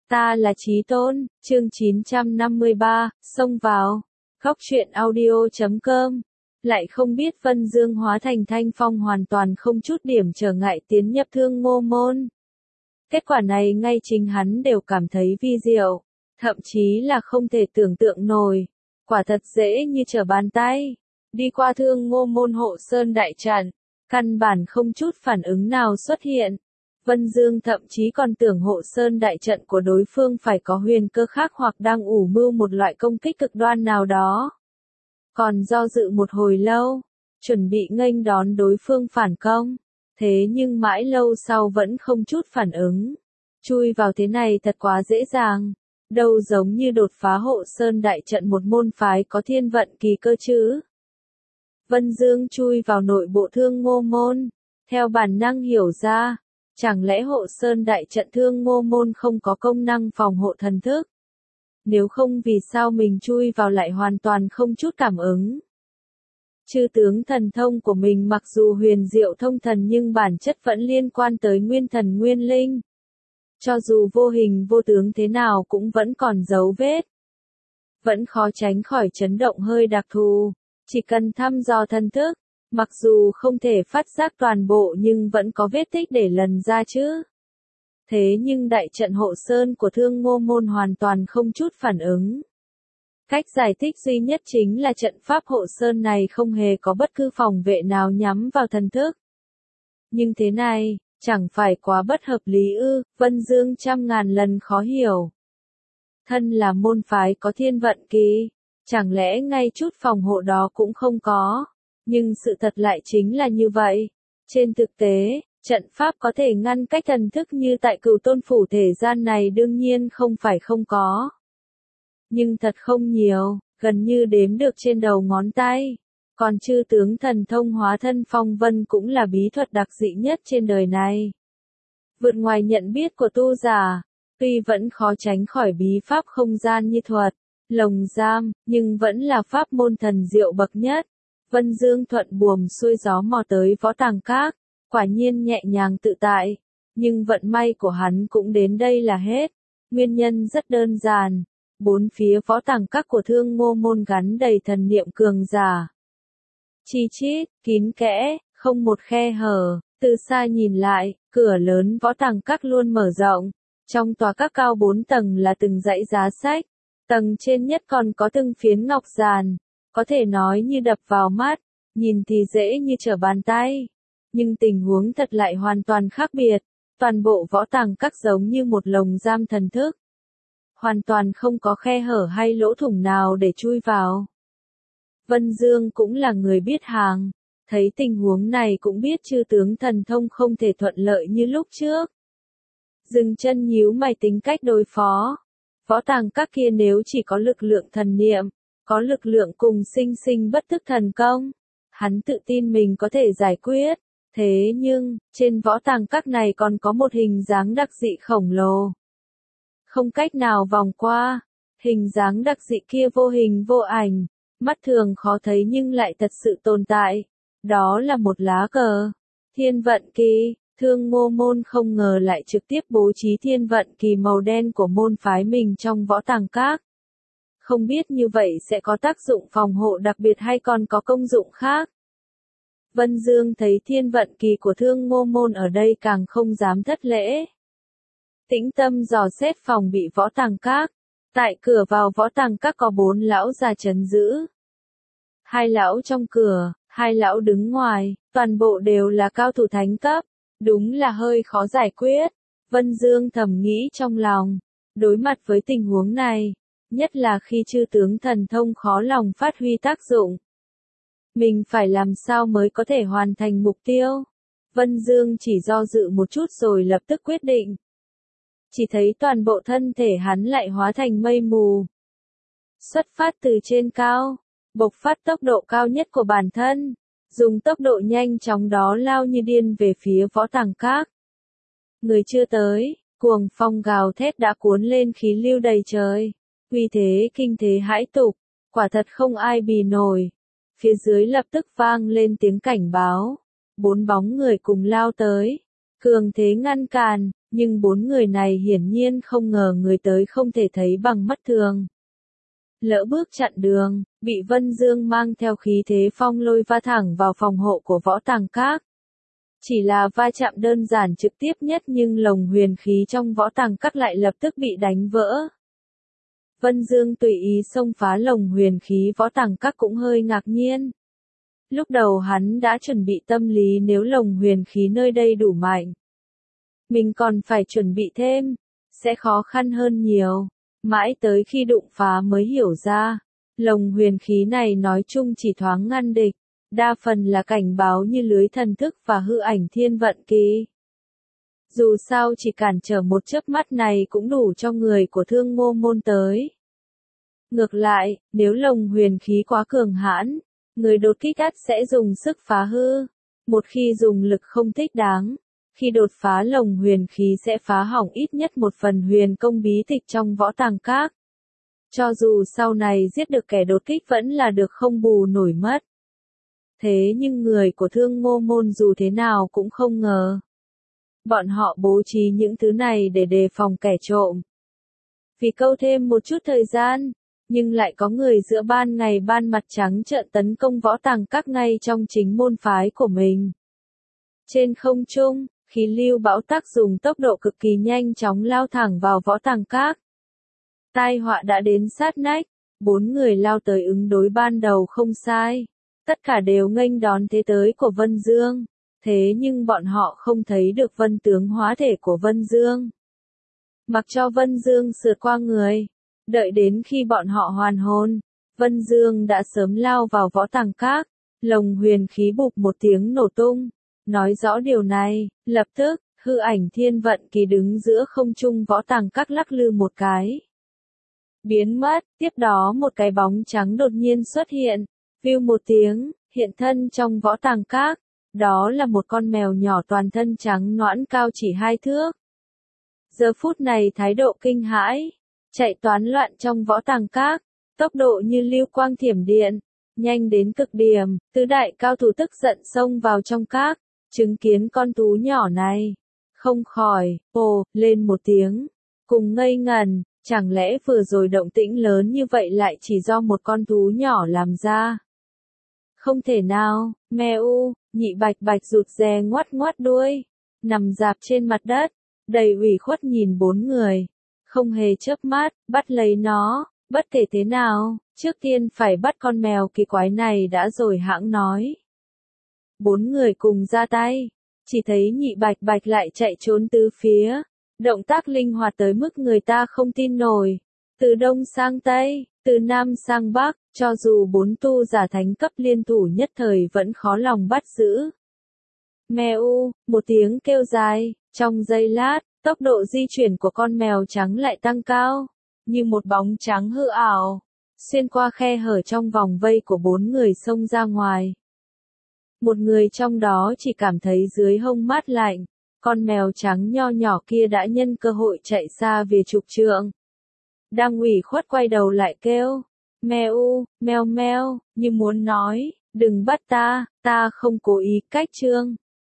Ta là Chí Tôn, chương 953, xông vào. Góc truyện audio.com. Lại không biết Vân Dương hóa thành Thanh Phong hoàn toàn không chút điểm trở ngại tiến nhập Thương Ngô môn. Kết quả này ngay chính hắn đều cảm thấy vi diệu, thậm chí là không thể tưởng tượng nổi. Quả thật dễ như trở bàn tay. Đi qua Thương Ngô môn hộ sơn đại trận, căn bản không chút phản ứng nào xuất hiện. Vân Dương thậm chí còn tưởng hộ sơn đại trận của đối phương phải có huyền cơ khác hoặc đang ủ mưu một loại công kích cực đoan nào đó. Còn do dự một hồi lâu, chuẩn bị nghênh đón đối phương phản công. Thế nhưng mãi lâu sau vẫn không chút phản ứng. Chui vào thế này thật quá dễ dàng. Đâu giống như đột phá hộ sơn đại trận một môn phái có thiên vận kỳ cơ chứ. Vân Dương chui vào nội bộ Thương Ngô môn. Theo bản năng hiểu ra. Chẳng lẽ hộ sơn đại trận Thương Ngô môn không có công năng phòng hộ thần thức? Nếu không vì sao mình chui vào lại hoàn toàn không chút cảm ứng? Chư tướng thần thông của mình mặc dù huyền diệu thông thần nhưng bản chất vẫn liên quan tới nguyên thần nguyên linh. Cho dù vô hình vô tướng thế nào cũng vẫn còn dấu vết. Vẫn khó tránh khỏi chấn động hơi đặc thù. Chỉ cần thăm dò thần thức. Mặc dù không thể phát giác toàn bộ nhưng vẫn có vết tích để lần ra chứ. Thế nhưng đại trận hộ sơn của Thương Ngô môn hoàn toàn không chút phản ứng. Cách giải thích duy nhất chính là trận pháp hộ sơn này không hề có bất cứ phòng vệ nào nhắm vào thần thức. Nhưng thế này, chẳng phải quá bất hợp lý ư? Vân Dương trăm ngàn lần khó hiểu. Thân là môn phái có thiên vận kỳ, chẳng lẽ ngay chút phòng hộ đó cũng không có? Nhưng sự thật lại chính là như vậy. Trên thực tế, trận pháp có thể ngăn cách thần thức như tại Cửu Tôn phủ thể gian này đương nhiên không phải không có. Nhưng thật không nhiều, gần như đếm được trên đầu ngón tay. Còn chư tướng thần thông hóa thân phong vân cũng là bí thuật đặc dị nhất trên đời này. Vượt ngoài nhận biết của tu giả, tuy vẫn khó tránh khỏi bí pháp không gian như thuật, lồng giam, nhưng vẫn là pháp môn thần diệu bậc nhất. Vân Dương thuận buồm xuôi gió mò tới Võ Tàng Các, quả nhiên nhẹ nhàng tự tại, nhưng vận may của hắn cũng đến đây là hết. Nguyên nhân rất đơn giản, bốn phía Võ Tàng Các của Thương Ngô môn gắn đầy thần niệm cường giả. Chi chít, kín kẽ, không một khe hở, từ xa nhìn lại, cửa lớn Võ Tàng Các luôn mở rộng, trong tòa các cao 4 tầng là từng dãy giá sách, tầng trên nhất còn có từng phiến ngọc giàn. Có thể nói như đập vào mắt, nhìn thì dễ như trở bàn tay. Nhưng tình huống thật lại hoàn toàn khác biệt. Toàn bộ Võ Tàng Các giống như một lồng giam thần thức. Hoàn toàn không có khe hở hay lỗ thủng nào để chui vào. Vân Dương cũng là người biết hàng. Thấy tình huống này cũng biết chư tướng thần thông không thể thuận lợi như lúc trước. Dừng chân nhíu mày tính cách đối phó. Võ Tàng Các kia nếu chỉ có lực lượng thần niệm, có lực lượng cùng sinh sinh bất thức thần công, hắn tự tin mình có thể giải quyết. Thế nhưng, trên Võ Tàng Các này còn có một hình dáng đặc dị khổng lồ. Không cách nào vòng qua, hình dáng đặc dị kia vô hình vô ảnh, mắt thường khó thấy nhưng lại thật sự tồn tại. Đó là một lá cờ. Thiên vận kỳ, Thương Ngô môn không ngờ lại trực tiếp bố trí thiên vận kỳ màu đen của môn phái mình trong Võ Tàng Các. Không biết như vậy sẽ có tác dụng phòng hộ đặc biệt hay còn có công dụng khác. Vân Dương thấy thiên vận kỳ của Thương Ngô môn ở đây càng không dám thất lễ. Tĩnh tâm dò xét phòng bị Võ Tàng Các. Tại cửa vào Võ Tàng Các có 4 lão già trấn giữ. 2 lão trong cửa, 2 lão đứng ngoài, toàn bộ đều là cao thủ thánh cấp. Đúng là hơi khó giải quyết. Vân Dương thầm nghĩ trong lòng. Đối mặt với tình huống này, nhất là khi chư tướng thần thông khó lòng phát huy tác dụng. Mình phải làm sao mới có thể hoàn thành mục tiêu? Vân Dương chỉ do dự một chút rồi lập tức quyết định. Chỉ thấy toàn bộ thân thể hắn lại hóa thành mây mù. Xuất phát từ trên cao, bộc phát tốc độ cao nhất của bản thân, dùng tốc độ nhanh chóng đó lao như điên về phía Võ Tàng Các. Người chưa tới, cuồng phong gào thét đã cuốn lên khí lưu đầy trời. Uy thế kinh thế hãi tục, quả thật không ai bì nổi. Phía dưới lập tức vang lên tiếng cảnh báo. 4 bóng người cùng lao tới. Cường thế ngăn cản, Nhưng bốn người này hiển nhiên không ngờ người tới không thể thấy bằng mắt thường. Lỡ bước chặn đường, bị Vân Dương mang theo khí thế phong lôi va thẳng vào phòng hộ của Võ Tàng Các. Chỉ là va chạm đơn giản trực tiếp nhất nhưng lồng huyền khí trong Võ Tàng Các lại lập tức bị đánh vỡ. Vân Dương tùy ý xông phá lồng huyền khí Võ Tàng Các cũng hơi ngạc nhiên. Lúc đầu hắn đã chuẩn bị tâm lý nếu lồng huyền khí nơi đây đủ mạnh. Mình còn phải chuẩn bị thêm, sẽ khó khăn hơn nhiều. Mãi tới khi đụng phá mới hiểu ra, lồng huyền khí này nói chung chỉ thoáng ngăn địch, đa phần là cảnh báo như lưới thần thức và hư ảnh thiên vận kỳ. Dù sao chỉ cản trở một chớp mắt này cũng đủ cho người của Thương Ngô Môn tới. Ngược lại, nếu lồng huyền khí quá cường hãn, người đột kích ắt sẽ dùng sức phá hư. Một khi dùng lực không thích đáng, khi đột phá lồng huyền khí sẽ phá hỏng ít nhất một phần huyền công bí tịch trong Võ Tàng Các. Cho dù sau này giết được kẻ đột kích vẫn là được không bù nổi mất. Thế nhưng người của Thương Ngô Môn dù thế nào cũng không ngờ. Bọn họ bố trí những thứ này để đề phòng kẻ trộm. Vì câu thêm một chút thời gian, nhưng lại có người giữa ban ngày ban mặt trắng trợn tấn công Võ Tàng Các ngay trong chính môn phái của mình. Trên không trung, khí lưu bão táp dùng tốc độ cực kỳ nhanh chóng lao thẳng vào Võ Tàng Các. Tai họa đã đến sát nách, bốn người lao tới ứng đối ban đầu không sai. Tất cả đều nghênh đón thế tới của Vân Dương. Thế nhưng bọn họ không thấy được vân tướng hóa thể của Vân Dương. Mặc cho Vân Dương sượt qua người. Đợi đến khi bọn họ hoàn hồn, Vân Dương đã sớm lao vào Võ Tàng Các. Lồng huyền khí bụp một tiếng nổ tung. Nói rõ điều này, lập tức, hư ảnh thiên vận kỳ đứng giữa không trung Võ Tàng Các lắc lư một cái. Biến mất, tiếp đó một cái bóng trắng đột nhiên xuất hiện. View một tiếng, hiện thân trong Võ Tàng Các. Đó là một con mèo nhỏ toàn thân trắng nõn cao chỉ 2 thước. Giờ phút này thái độ kinh hãi, chạy toán loạn trong Võ Tàng Các, tốc độ như lưu quang thiểm điện, nhanh đến cực điểm, tứ đại cao thủ tức giận xông vào trong các, chứng kiến con thú nhỏ này, không khỏi, ồ, lên một tiếng, cùng ngây ngần, chẳng lẽ vừa rồi động tĩnh lớn như vậy lại chỉ do một con thú nhỏ làm ra? Không thể nào, meo, Nhị Bạch Bạch rụt rè ngoắt ngoắt đuôi, nằm rạp trên mặt đất, đầy ủy khuất nhìn bốn người, không hề chớp mắt, bắt lấy nó, bất kể thế nào, trước tiên phải bắt con mèo kỳ quái này đã rồi hãng nói. Bốn người cùng ra tay, chỉ thấy Nhị Bạch Bạch lại chạy trốn tứ phía, động tác linh hoạt tới mức người ta không tin nổi, từ đông sang tây, từ nam sang bắc, cho dù bốn tu giả thánh cấp liên thủ nhất thời vẫn khó lòng bắt giữ. Meo, một tiếng kêu dài, trong giây lát, tốc độ di chuyển của con mèo trắng lại tăng cao, như một bóng trắng hư ảo, xuyên qua khe hở trong vòng vây của bốn người xông ra ngoài. Một người trong đó chỉ cảm thấy dưới hông mát lạnh, con mèo trắng nho nhỏ kia đã nhân cơ hội chạy xa về chục trượng. Đang ủy khuất quay đầu lại kêu, meo, meo meo, như muốn nói, đừng bắt ta, ta không cố ý cách trương.